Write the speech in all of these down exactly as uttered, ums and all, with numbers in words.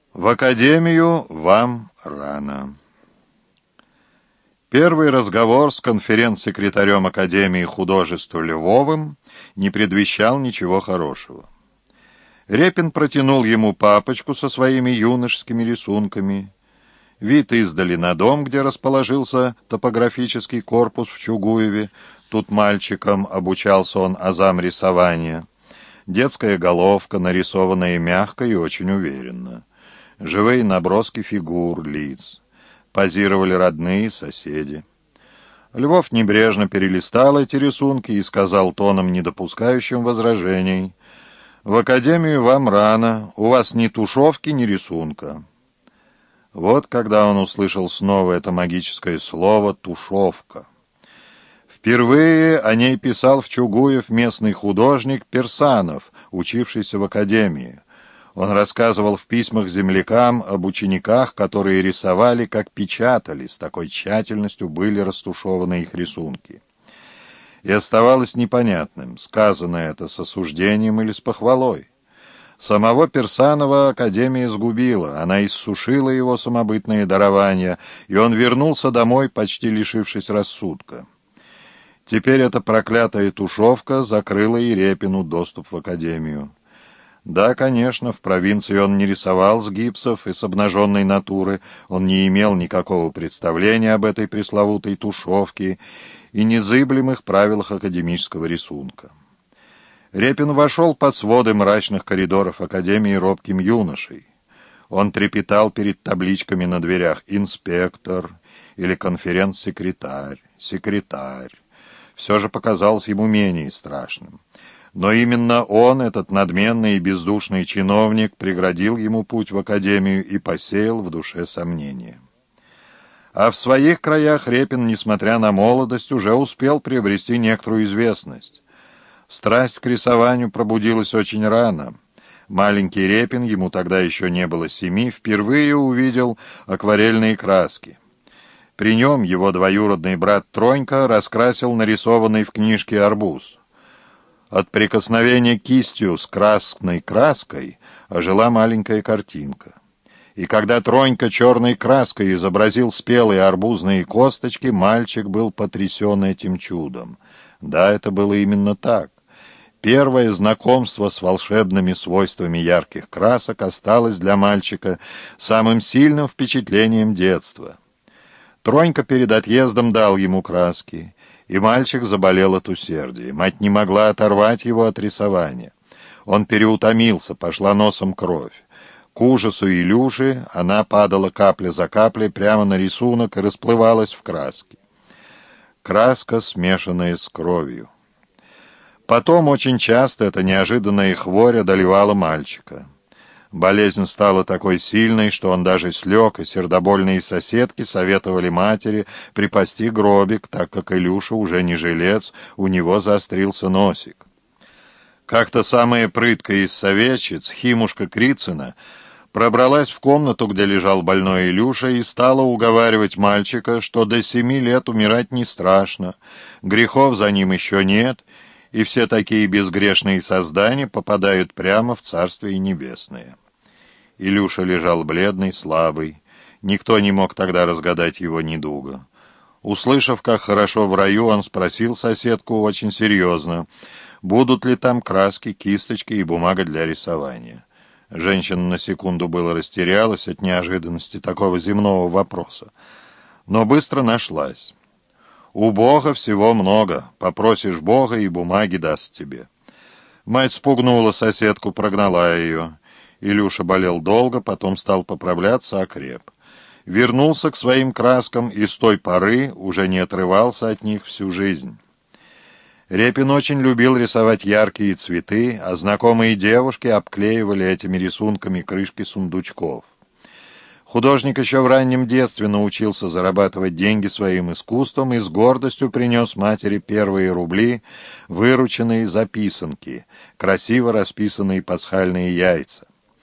В академию вам рано. Первый разговор с конференц-секретарем Академии художеств Львовым не предвещал ничего хорошего. Репин протянул ему папочку со своими юношескими рисунками. Вид издали на дом, где расположился топографический корпус в Чугуеве. Тут мальчиком обучался он азам рисования. Детская головка, нарисованная мягко и очень уверенно. Живые наброски фигур, лиц. Позировали родные, соседи. Львов небрежно перелистал эти рисунки и сказал тоном, не допускающим возражений: «В академию вам рано, у вас ни тушевки, ни рисунка». Вот когда он услышал снова это магическое слово «тушевка». Впервые о ней писал в Чугуев местный художник Персанов, учившийся в академии. Он рассказывал в письмах землякам об учениках, которые рисовали, как печатали, с такой тщательностью были растушеваны их рисунки. И оставалось непонятным, сказано это с осуждением или с похвалой. Самого Персанова академия сгубила, она иссушила его самобытные дарования, и он вернулся домой, почти лишившись рассудка. Теперь эта проклятая тушевка закрыла и Репину доступ в академию. Да, конечно, в провинции он не рисовал с гипсов и с обнаженной натуры, он не имел никакого представления об этой пресловутой тушевке и незыблемых правилах академического рисунка. Репин вошел под своды мрачных коридоров академии робким юношей. Он трепетал перед табличками на дверях «Инспектор» или «Конференц-секретарь», «Секретарь». Все же показалось ему менее страшным. Но именно он, этот надменный и бездушный чиновник, преградил ему путь в академию и посеял в душе сомнения. А в своих краях Репин, несмотря на молодость, уже успел приобрести некоторую известность. Страсть к рисованию пробудилась очень рано. Маленький Репин, ему тогда еще не было семи, впервые увидел акварельные краски. При нем его двоюродный брат Тронька раскрасил нарисованный в книжке арбуз. От прикосновения кистью с красной краской ожила маленькая картинка. И когда Тронька черной краской изобразил спелые арбузные косточки, мальчик был потрясен этим чудом. Да, это было именно так. Первое знакомство с волшебными свойствами ярких красок осталось для мальчика самым сильным впечатлением детства. Тронька перед отъездом дал ему краски, и мальчик заболел от усердия. Мать не могла оторвать его от рисования. Он переутомился, пошла носом кровь. К ужасу Илюши она падала капля за каплей прямо на рисунок и расплывалась в краске. Краска, смешанная с кровью. Потом очень часто эта неожиданная хворь одолевала мальчика. Болезнь стала такой сильной, что он даже слег, и сердобольные соседки советовали матери припасти гробик, так как Илюша уже не жилец, у него заострился носик. Как-то самая прыткая из советчиц, Химушка Крицына, пробралась в комнату, где лежал больной Илюша, и стала уговаривать мальчика, что до семи лет умирать не страшно, грехов за ним еще нет, и все такие безгрешные создания попадают прямо в Царствие Небесное. Илюша лежал бледный, слабый. Никто не мог тогда разгадать его недуга. Услышав, как хорошо в раю, он спросил соседку очень серьезно, будут ли там краски, кисточки и бумага для рисования. Женщина на секунду было растерялась от неожиданности такого земного вопроса, но быстро нашлась. «У Бога всего много. Попросишь Бога, и бумаги даст тебе». Мать спугнула соседку, прогнала ее. Илюша болел долго, потом стал поправляться, окреп. Вернулся к своим краскам и с той поры уже не отрывался от них всю жизнь. Репин очень любил рисовать яркие цветы, а знакомые девушки обклеивали этими рисунками крышки сундучков. Художник еще в раннем детстве научился зарабатывать деньги своим искусством и с гордостью принес матери первые рубли, вырученные за писанки, красиво расписанные пасхальные яйца.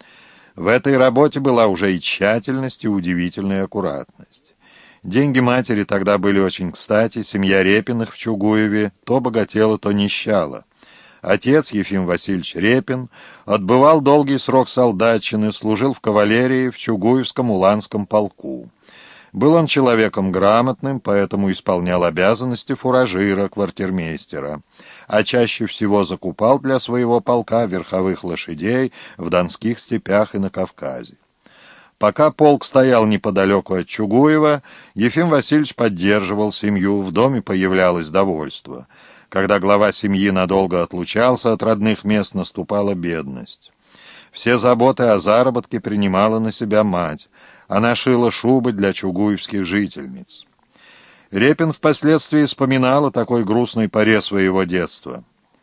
В этой работе была уже и тщательность, и удивительная аккуратность. Деньги матери тогда были очень кстати, семья Репиных в Чугуеве то богатела, то нищала. Отец, Ефим Васильевич Репин, отбывал долгий срок солдатчины, служил в кавалерии в Чугуевском уланском полку. Был он человеком грамотным, поэтому исполнял обязанности фуражира, квартирмейстера, а чаще всего закупал для своего полка верховых лошадей в донских степях и на Кавказе. Пока полк стоял неподалеку от Чугуева, Ефим Васильевич поддерживал семью, в доме появлялось довольство. Когда глава семьи надолго отлучался от родных мест, наступала бедность. Все заботы о заработке принимала на себя мать. Она шила шубы для чугуевских жительниц. Репин впоследствии вспоминал о такой грустной поре своего детства.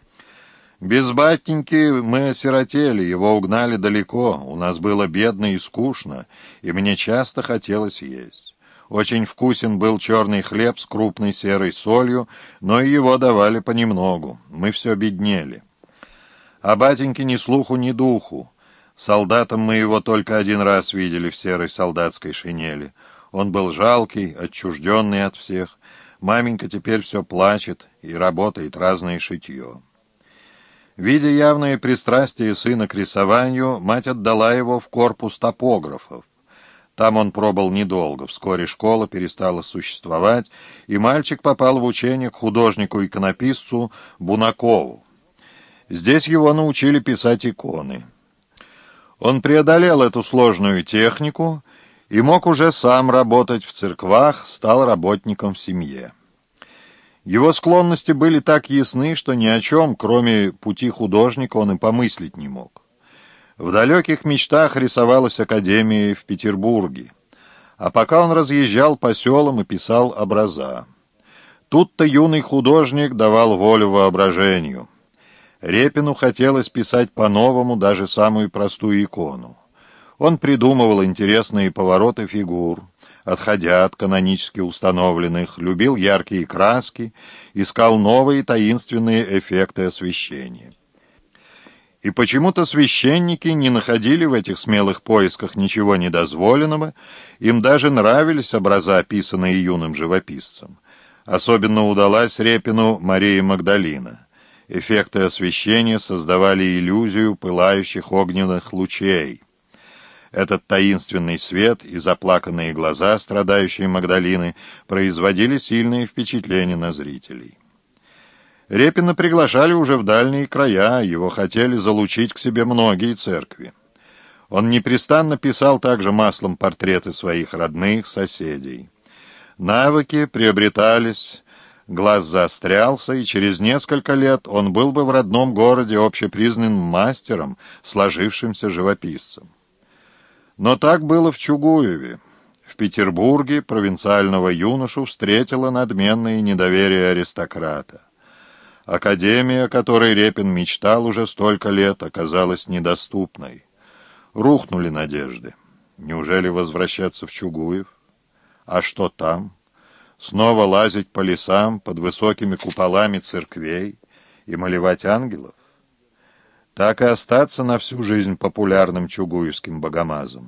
«Без батеньки мы осиротели, его угнали далеко, у нас было бедно и скучно, и мне часто хотелось есть. Очень вкусен был черный хлеб с крупной серой солью, но и его давали понемногу, мы все беднели. А батеньке ни слуху, ни духу. Солдатом мы его только один раз видели в серой солдатской шинели. Он был жалкий, отчужденный от всех. Маменька теперь все плачет и работает разное шитье». Видя явное пристрастие сына к рисованию, мать отдала его в корпус топографов. Там он пробыл недолго, вскоре школа перестала существовать, и мальчик попал в учение к художнику-иконописцу Бунакову. Здесь его научили писать иконы. Он преодолел эту сложную технику и мог уже сам работать в церквах, стал работником в семье. Его склонности были так ясны, что ни о чем, кроме пути художника, он и помыслить не мог. В далеких мечтах рисовалась академия в Петербурге, а пока он разъезжал по селам и писал образа. Тут-то юный художник давал волю воображению. Репину хотелось писать по-новому даже самую простую икону. Он придумывал интересные повороты фигур, отходя от канонически установленных, любил яркие краски, искал новые таинственные эффекты освещения. И почему-то священники не находили в этих смелых поисках ничего недозволенного, им даже нравились образа, описанные юным живописцем. Особенно удалась Репину Мария Магдалина. Эффекты освещения создавали иллюзию пылающих огненных лучей. Этот таинственный свет и заплаканные глаза страдающей Магдалины производили сильное впечатление на зрителей. Репина приглашали уже в дальние края, его хотели залучить к себе многие церкви. Он непрестанно писал также маслом портреты своих родных, соседей. Навыки приобретались, глаз заострялся, и через несколько лет он был бы в родном городе общепризнанным мастером, сложившимся живописцем. Но так было в Чугуеве. В Петербурге провинциального юношу встретило надменное недоверие аристократа. Академия, о которой Репин мечтал уже столько лет, оказалась недоступной. Рухнули надежды. Неужели возвращаться в Чугуев? А что там? Снова лазить по лесам под высокими куполами церквей и малевать ангелов? Так и остаться на всю жизнь популярным чугуевским богомазом.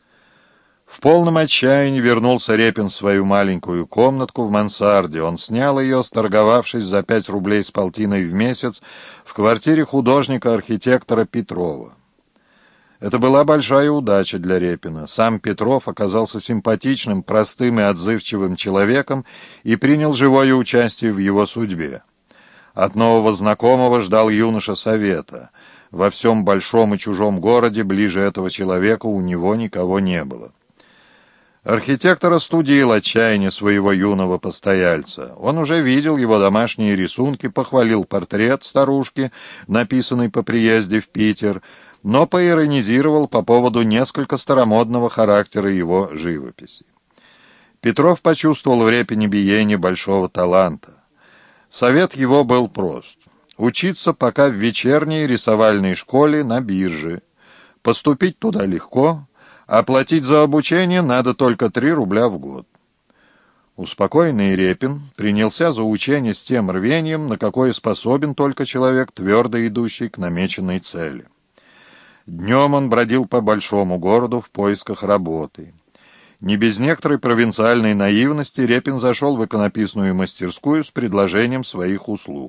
В полном отчаянии вернулся Репин в свою маленькую комнатку в мансарде. Он снял ее, сторговавшись за пять рублей с полтиной в месяц, в квартире художника-архитектора Петрова. Это была большая удача для Репина. Сам Петров оказался симпатичным, простым и отзывчивым человеком и принял живое участие в его судьбе. От нового знакомого ждал юноша совета. Во всем большом и чужом городе ближе этого человека у него никого не было. Архитектор остудил отчаяние своего юного постояльца. Он уже видел его домашние рисунки, похвалил портрет старушки, написанный по приезде в Питер, но поиронизировал по поводу несколько старомодного характера его живописи. Петров почувствовал в Репине биение большого таланта. Совет его был прост. Учиться пока в вечерней рисовальной школе на бирже. Поступить туда легко, а платить за обучение надо только три рубля в год. Успокоенный Репин принялся за учение с тем рвением, на какое способен только человек, твердо идущий к намеченной цели. Днем он бродил по большому городу в поисках работы. Не без некоторой провинциальной наивности Репин зашел в иконописную мастерскую с предложением своих услуг.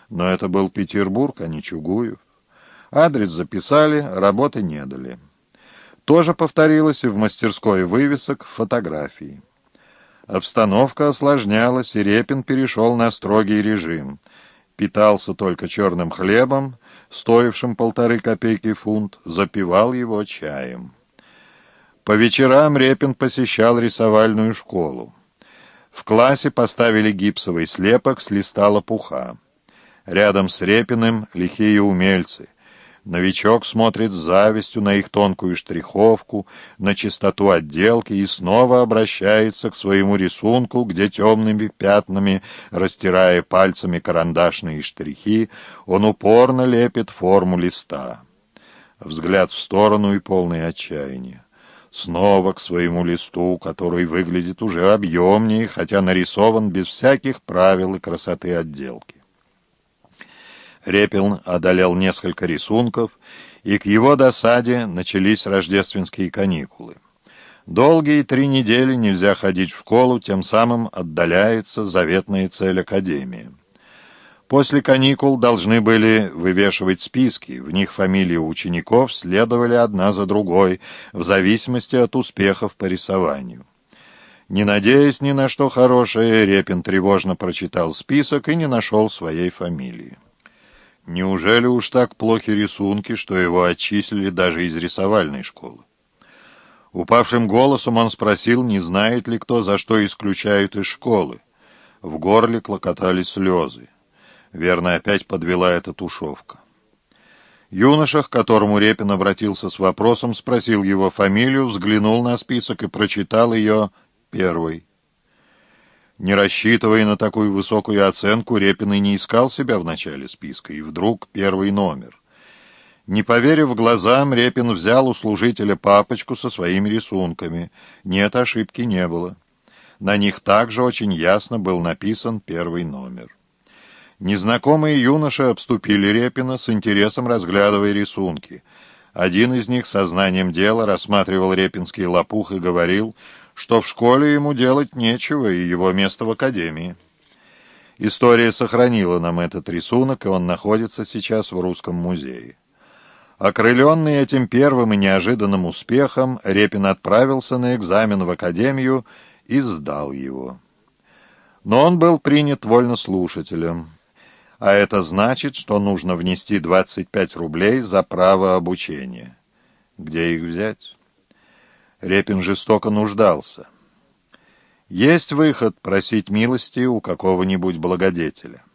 Но это был Петербург, а не Чугуев. Адрес записали, работы не дали. То же повторилось и в мастерской вывесок фотографий. Обстановка осложнялась, и Репин перешел на строгий режим. Питался только черным хлебом, стоившим полторы копейки фунт, запивал его чаем. По вечерам Репин посещал рисовальную школу. В классе поставили гипсовый слепок с листа лопуха. Рядом с Репиным лихие умельцы. Новичок смотрит с завистью на их тонкую штриховку, на чистоту отделки и снова обращается к своему рисунку, где темными пятнами, растирая пальцами карандашные штрихи, он упорно лепит форму листа. Взгляд в сторону и полное отчаяние. Снова к своему листу, который выглядит уже объемнее, хотя нарисован без всяких правил и красоты отделки. Репин одолел несколько рисунков, и к его досаде начались рождественские каникулы. Долгие три недели нельзя ходить в школу, тем самым отдаляется заветная цель академии. После каникул должны были вывешивать списки, в них фамилии учеников следовали одна за другой, в зависимости от успехов по рисованию. Не надеясь ни на что хорошее, Репин тревожно прочитал список и не нашел своей фамилии. Неужели уж так плохи рисунки, что его отчислили даже из рисовальной школы? Упавшим голосом он спросил, не знает ли кто, за что исключают из школы. В горле клокотали слезы. Верно, опять подвела эта тушевка. Юноша, к которому Репин обратился с вопросом, спросил его фамилию, взглянул на список и прочитал ее первой. Не рассчитывая на такую высокую оценку, Репин и не искал себя в начале списка, и вдруг первый номер. Не поверив глазам, Репин взял у служителя папочку со своими рисунками. Нет, ошибки не было. На них также очень ясно был написан первый номер. Незнакомые юноши обступили Репина, с интересом разглядывая рисунки. Один из них сознанием дела рассматривал репинский лопух и говорил, что в школе ему делать нечего, и его место в академии. История сохранила нам этот рисунок, и он находится сейчас в Русском музее. Окрыленный этим первым и неожиданным успехом, Репин отправился на экзамен в академию и сдал его. Но он был принят вольнослушателем, а это значит, что нужно внести двадцать пять рублей за право обучения. Где их взять? Репин жестоко нуждался. Есть выход — просить милости у какого-нибудь благодетеля.